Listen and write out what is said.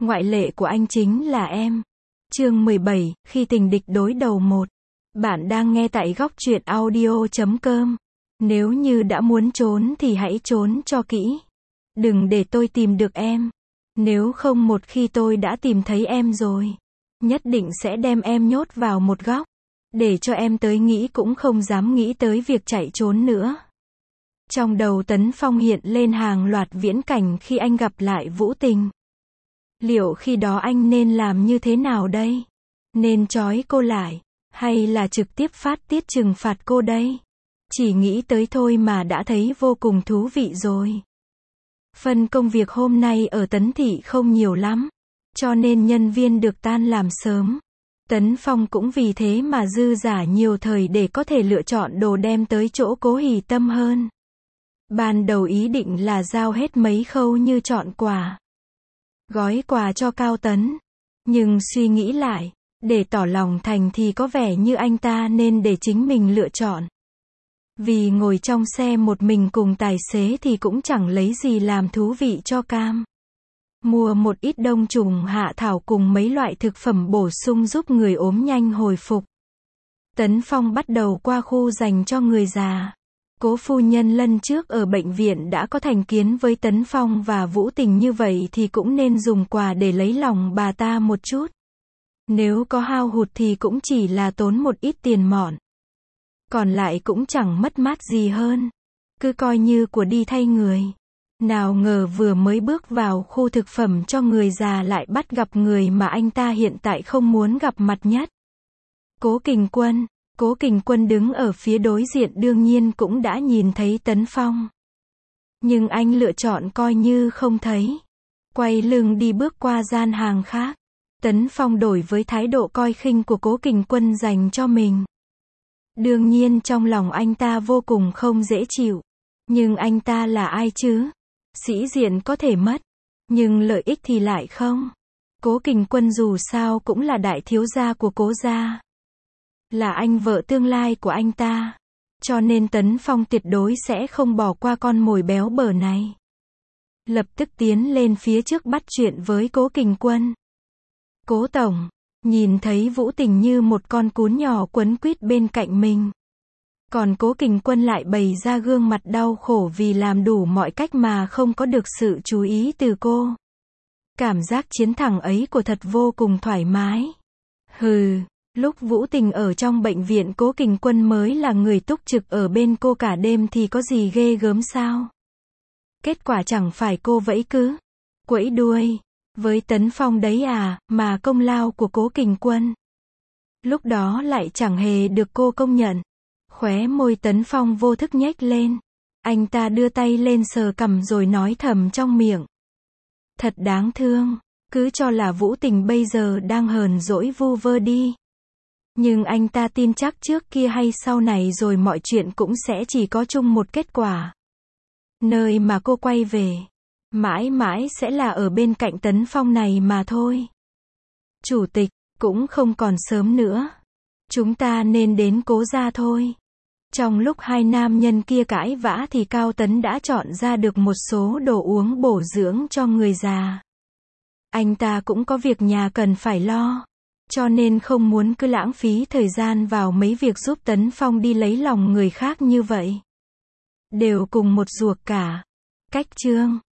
Ngoại lệ của anh chính là em. Chương 17, khi tình địch đối đầu 1. Bạn đang nghe tại góc truyện audio.com. Nếu như đã muốn trốn thì hãy trốn cho kỹ. Đừng để tôi tìm được em. Nếu không một khi tôi đã tìm thấy em rồi, nhất định sẽ đem em nhốt vào một góc, để cho em tới nghĩ cũng không dám nghĩ tới việc chạy trốn nữa. Trong đầu Tấn Phong hiện lên hàng loạt viễn cảnh khi anh gặp lại Vũ Tình. Liệu khi đó anh nên làm như thế nào đây? Nên trói cô lại, hay là trực tiếp phát tiết trừng phạt cô đây? Chỉ nghĩ tới thôi mà đã thấy vô cùng thú vị rồi. Phần công việc hôm nay ở Tấn Thị không nhiều lắm, cho nên nhân viên được tan làm sớm. Tấn Phong cũng vì thế mà dư dả nhiều thời để có thể lựa chọn đồ đem tới chỗ Cố Hỷ Tâm hơn. Ban đầu ý định là giao hết mấy khâu như chọn quà, gói quà cho Cao Tấn. Nhưng suy nghĩ lại, để tỏ lòng thành thì có vẻ như anh ta nên để chính mình lựa chọn. Vì ngồi trong xe một mình cùng tài xế thì cũng chẳng lấy gì làm thú vị cho Cam. Mua một ít đông trùng hạ thảo cùng mấy loại thực phẩm bổ sung giúp người ốm nhanh hồi phục. Tấn Phong bắt đầu qua khu dành cho người già. Cố phu nhân lần trước ở bệnh viện đã có thành kiến với Tấn Phong và Vũ Tình như vậy thì cũng nên dùng quà để lấy lòng bà ta một chút. Nếu có hao hụt thì cũng chỉ là tốn một ít tiền mọn. Còn lại cũng chẳng mất mát gì hơn. Cứ coi như của đi thay người. Nào ngờ vừa mới bước vào khu thực phẩm cho người già lại bắt gặp người mà anh ta hiện tại không muốn gặp mặt nhất. Cố Kình Quân. Cố Kình Quân đứng ở phía đối diện đương nhiên cũng đã nhìn thấy Tấn Phong. Nhưng anh lựa chọn coi như không thấy. Quay lưng đi bước qua gian hàng khác. Tấn Phong đổi với thái độ coi khinh của Cố Kình Quân dành cho mình. Đương nhiên trong lòng anh ta vô cùng không dễ chịu. Nhưng anh ta là ai chứ? Sĩ diện có thể mất, nhưng lợi ích thì lại không. Cố Kình Quân dù sao cũng là đại thiếu gia của Cố gia. Là anh vợ tương lai của anh ta. Cho nên Tấn Phong tuyệt đối sẽ không bỏ qua con mồi béo bở này. Lập tức tiến lên phía trước bắt chuyện với Cố Kình Quân. Cố tổng, nhìn thấy Vũ Tình như một con cún nhỏ quấn quýt bên cạnh mình. Còn Cố Kình Quân lại bày ra gương mặt đau khổ vì làm đủ mọi cách mà không có được sự chú ý từ cô. Cảm giác chiến thắng ấy của thật vô cùng thoải mái. Hừ, lúc Vũ Tình ở trong bệnh viện Cố Kình Quân mới là người túc trực ở bên cô cả đêm thì có gì ghê gớm sao? Kết quả chẳng phải cô vẫy cứ quẫy đuôi với Tấn Phong đấy à, mà công lao của Cố Kình Quân. Lúc đó lại chẳng hề được cô công nhận. Khóe môi Tấn Phong vô thức nhếch lên. Anh ta đưa tay lên sờ cằm rồi nói thầm trong miệng. Thật đáng thương, cứ cho là Vũ Tình bây giờ đang hờn dỗi vu vơ đi. Nhưng anh ta tin chắc trước kia hay sau này rồi mọi chuyện cũng sẽ chỉ có chung một kết quả. Nơi mà cô quay về, mãi mãi sẽ là ở bên cạnh Tấn Phong này mà thôi. Chủ tịch, cũng không còn sớm nữa. Chúng ta nên đến Cố gia thôi. Trong lúc hai nam nhân kia cãi vã thì Cao Tấn đã chọn ra được một số đồ uống bổ dưỡng cho người già. Anh ta cũng có việc nhà cần phải lo, cho nên không muốn cứ lãng phí thời gian vào mấy việc giúp Tấn Phong đi lấy lòng người khác như vậy. Đều cùng một ruột cả. Cách chương